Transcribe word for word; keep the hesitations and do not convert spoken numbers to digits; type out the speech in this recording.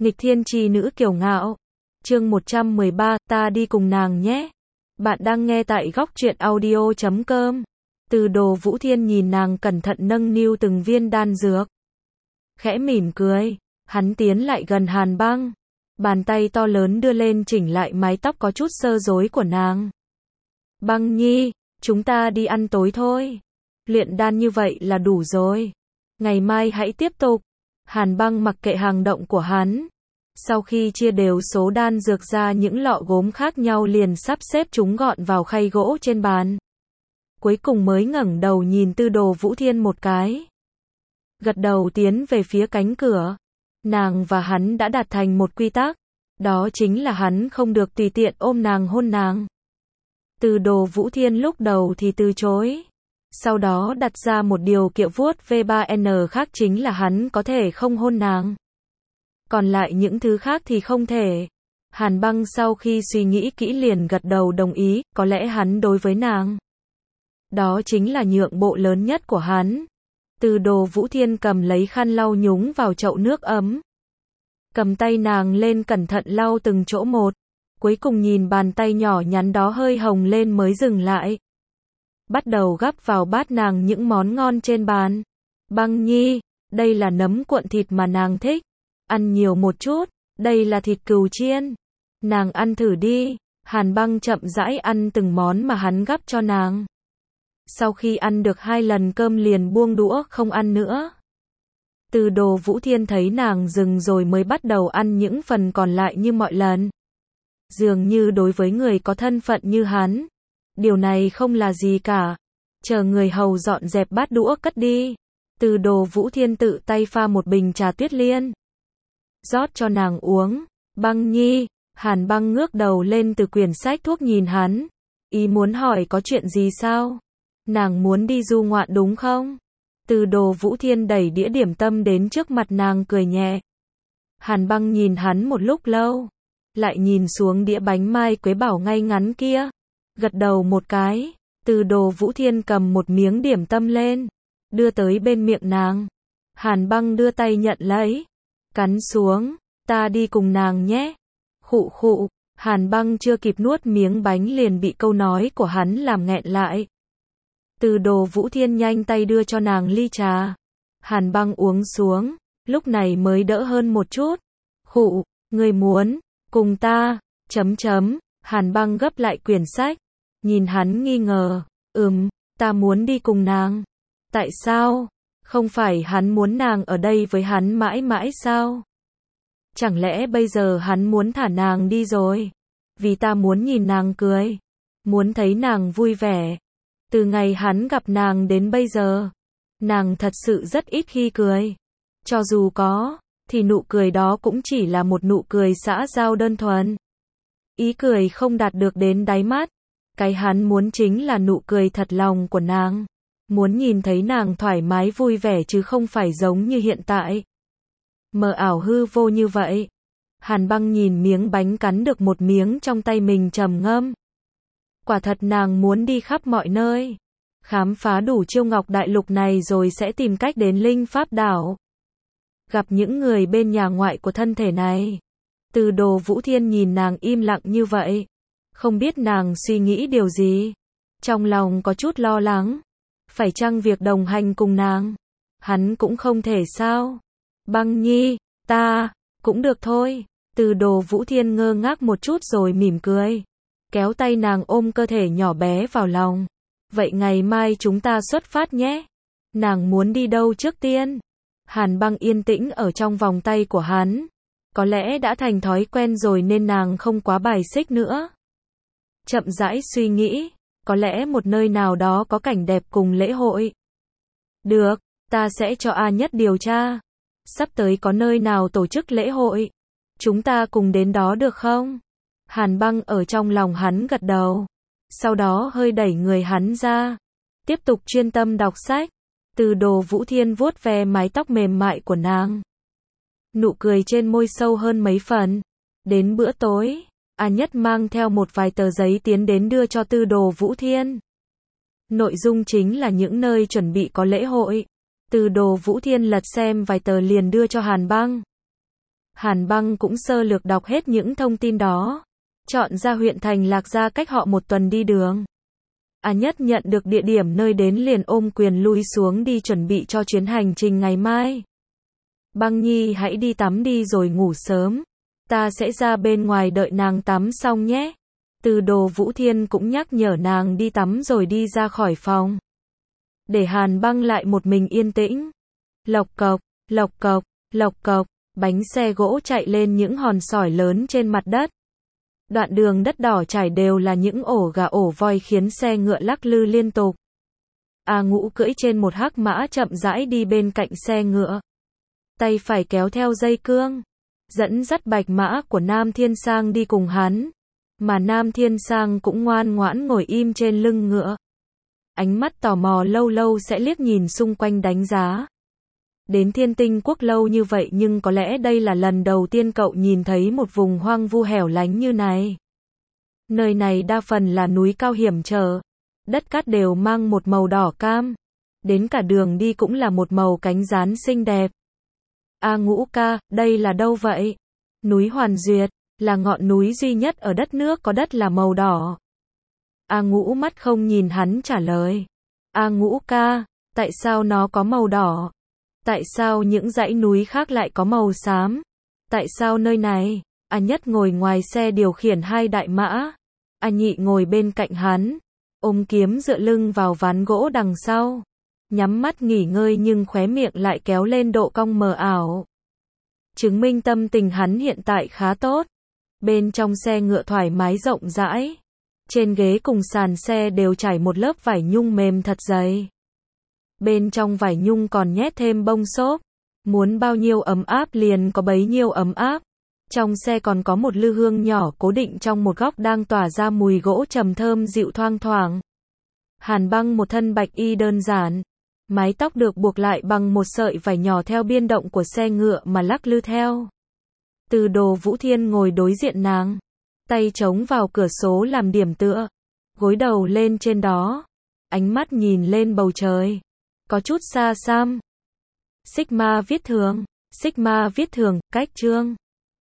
Nghịch thiên chi nữ kiều ngạo. Chương một trăm mười ba, ta đi cùng nàng nhé. Bạn đang nghe tại góc truyện audio chấm com. Từ Đồ Vũ Thiên nhìn nàng cẩn thận nâng niu từng viên đan dược. Khẽ mỉm cười, hắn tiến lại gần Hàn Băng. Bàn tay to lớn đưa lên chỉnh lại mái tóc có chút sơ rối của nàng. Băng nhi, chúng ta đi ăn tối thôi. Luyện đan như vậy là đủ rồi. Ngày mai hãy tiếp tục. Hàn Băng mặc kệ hành động của hắn. Sau khi chia đều số đan dược ra những lọ gốm khác nhau liền sắp xếp chúng gọn vào khay gỗ trên bàn. Cuối cùng mới ngẩng đầu nhìn Từ Đồ Vũ Thiên một cái. Gật đầu tiến về phía cánh cửa. Nàng và hắn đã đạt thành một quy tắc. Đó chính là hắn không được tùy tiện ôm nàng hôn nàng. Từ Đồ Vũ Thiên lúc đầu thì từ chối. Sau đó đặt ra một điều kiện vuốt ve ba en khác chính là hắn có thể không hôn nàng. Còn lại những thứ khác thì không thể. Hàn Băng sau khi suy nghĩ kỹ liền gật đầu đồng ý, có lẽ hắn đối với nàng. Đó chính là nhượng bộ lớn nhất của hắn. Từ Đồ Vũ Thiên cầm lấy khăn lau nhúng vào chậu nước ấm. Cầm tay nàng lên cẩn thận lau từng chỗ một. Cuối cùng nhìn bàn tay nhỏ nhắn đó hơi hồng lên mới dừng lại. Bắt đầu gắp vào bát nàng những món ngon trên bàn. Băng nhi, đây là nấm cuộn thịt mà nàng thích. Ăn nhiều một chút, đây là thịt cừu chiên. Nàng ăn thử đi. Hàn Băng chậm rãi ăn từng món mà hắn gắp cho nàng. Sau khi ăn được hai lần cơm liền buông đũa không ăn nữa. Từ Đồ Vũ Thiên thấy nàng dừng rồi mới bắt đầu ăn những phần còn lại như mọi lần. Dường như đối với người có thân phận như hắn, điều này không là gì cả. Chờ người hầu dọn dẹp bát đũa cất đi. Từ Đồ Vũ Thiên tự tay pha một bình trà tuyết liên. Rót cho nàng uống. Băng nhi, Hàn Băng ngước đầu lên từ quyển sách thuốc nhìn hắn. Ý muốn hỏi có chuyện gì sao? Nàng muốn đi du ngoạn đúng không? Từ Đồ Vũ Thiên đẩy đĩa điểm tâm đến trước mặt nàng cười nhẹ. Hàn Băng nhìn hắn một lúc lâu. Lại nhìn xuống đĩa bánh mai quế bảo ngay ngắn kia. Gật đầu một cái. Từ Đồ Vũ Thiên cầm một miếng điểm tâm lên. Đưa tới bên miệng nàng. Hàn Băng đưa tay nhận lấy. Cắn xuống. Ta đi cùng nàng nhé. Khụ khụ. Hàn Băng chưa kịp nuốt miếng bánh liền bị câu nói của hắn làm nghẹn lại. Từ Đồ Vũ Thiên nhanh tay đưa cho nàng ly trà. Hàn Băng uống xuống. Lúc này mới đỡ hơn một chút. Khụ. Người muốn cùng ta, chấm chấm. Hàn Băng gấp lại quyển sách. Nhìn hắn nghi ngờ. Ừm, ta muốn đi cùng nàng. Tại sao? Không phải hắn muốn nàng ở đây với hắn mãi mãi sao? Chẳng lẽ bây giờ hắn muốn thả nàng đi rồi? Vì ta muốn nhìn nàng cười. Muốn thấy nàng vui vẻ. Từ ngày hắn gặp nàng đến bây giờ, nàng thật sự rất ít khi cười. Cho dù có, thì nụ cười đó cũng chỉ là một nụ cười xã giao đơn thuần. Ý cười không đạt được đến đáy mắt. Cái hắn muốn chính là nụ cười thật lòng của nàng. Muốn nhìn thấy nàng thoải mái vui vẻ chứ không phải giống như hiện tại. Mờ ảo hư vô như vậy. Hàn Băng nhìn miếng bánh cắn được một miếng trong tay mình trầm ngâm. Quả thật nàng muốn đi khắp mọi nơi. Khám phá đủ Chiêu Ngọc Đại Lục này rồi sẽ tìm cách đến Linh Pháp Đảo. Gặp những người bên nhà ngoại của thân thể này. Từ Đồ Vũ Thiên nhìn nàng im lặng như vậy. Không biết nàng suy nghĩ điều gì. Trong lòng có chút lo lắng. Phải chăng việc đồng hành cùng nàng? Hắn cũng không thể sao? Băng nhi, ta, cũng được thôi. Từ Đồ Vũ Thiên ngơ ngác một chút rồi mỉm cười. Kéo tay nàng ôm cơ thể nhỏ bé vào lòng. Vậy ngày mai chúng ta xuất phát nhé. Nàng muốn đi đâu trước tiên? Hàn Băng yên tĩnh ở trong vòng tay của hắn. Có lẽ đã thành thói quen rồi nên nàng không quá bài xích nữa. Chậm rãi suy nghĩ. Có lẽ một nơi nào đó có cảnh đẹp cùng lễ hội. Được, ta sẽ cho A Nhất điều tra. Sắp tới có nơi nào tổ chức lễ hội. Chúng ta cùng đến đó được không? Hàn Băng ở trong lòng hắn gật đầu. Sau đó hơi đẩy người hắn ra. Tiếp tục chuyên tâm đọc sách. Từ Đồ Vũ Thiên vuốt ve mái tóc mềm mại của nàng. Nụ cười trên môi sâu hơn mấy phần. Đến bữa tối, A Nhất mang theo một vài tờ giấy tiến đến đưa cho Từ Đồ Vũ Thiên. Nội dung chính là những nơi chuẩn bị có lễ hội. Từ Đồ Vũ Thiên lật xem vài tờ liền đưa cho Hàn Băng. Hàn Băng cũng sơ lược đọc hết những thông tin đó. Chọn ra huyện thành Lạc Gia cách họ một tuần đi đường. A Nhất nhận được địa điểm nơi đến liền ôm quyền lui xuống đi chuẩn bị cho chuyến hành trình ngày mai. Băng Nhi hãy đi tắm đi rồi ngủ sớm. Ta sẽ ra bên ngoài đợi nàng tắm xong nhé. Từ Đồ Vũ Thiên cũng nhắc nhở nàng đi tắm rồi đi ra khỏi phòng. Để Hàn Băng lại một mình yên tĩnh. Lộc cộc, lộc cộc, lộc cộc, bánh xe gỗ chạy lên những hòn sỏi lớn trên mặt đất. Đoạn đường đất đỏ trải đều là những ổ gà ổ voi khiến xe ngựa lắc lư liên tục. A Ngũ cưỡi trên một hắc mã chậm rãi đi bên cạnh xe ngựa. Tay phải kéo theo dây cương. Dẫn dắt bạch mã của Nam Thiên Sang đi cùng hắn. Mà Nam Thiên Sang cũng ngoan ngoãn ngồi im trên lưng ngựa. Ánh mắt tò mò lâu lâu sẽ liếc nhìn xung quanh đánh giá. Đến Thiên Tinh Quốc lâu như vậy nhưng có lẽ đây là lần đầu tiên cậu nhìn thấy một vùng hoang vu hẻo lánh như này. Nơi này đa phần là núi cao hiểm trở. Đất cát đều mang một màu đỏ cam. Đến cả đường đi cũng là một màu cánh gián xinh đẹp. A Ngũ ca, đây là đâu vậy? Núi Hoàn Duyệt, là ngọn núi duy nhất ở đất nước có đất là màu đỏ. A Ngũ mắt không nhìn hắn trả lời. A Ngũ ca, tại sao nó có màu đỏ? Tại sao những dãy núi khác lại có màu xám? Tại sao nơi này? A Nhất ngồi ngoài xe điều khiển hai đại mã. A Nhị ngồi bên cạnh hắn, ôm kiếm dựa lưng vào ván gỗ đằng sau. Nhắm mắt nghỉ ngơi nhưng khóe miệng lại kéo lên độ cong mờ ảo. Chứng minh tâm tình hắn hiện tại khá tốt. Bên trong xe ngựa thoải mái rộng rãi. Trên ghế cùng sàn xe đều trải một lớp vải nhung mềm thật dày. Bên trong vải nhung còn nhét thêm bông xốp. Muốn bao nhiêu ấm áp liền có bấy nhiêu ấm áp. Trong xe còn có một lư hương nhỏ cố định trong một góc đang tỏa ra mùi gỗ trầm thơm dịu thoang thoảng. Hàn Băng một thân bạch y đơn giản. Mái tóc được buộc lại bằng một sợi vải nhỏ theo biên động của xe ngựa mà lắc lư theo. Từ Đồ Vũ Thiên ngồi đối diện nàng. Tay chống vào cửa sổ làm điểm tựa. Gối đầu lên trên đó. Ánh mắt nhìn lên bầu trời. Có chút xa xăm. Sigma viết thường. Sigma viết thường, cách chương.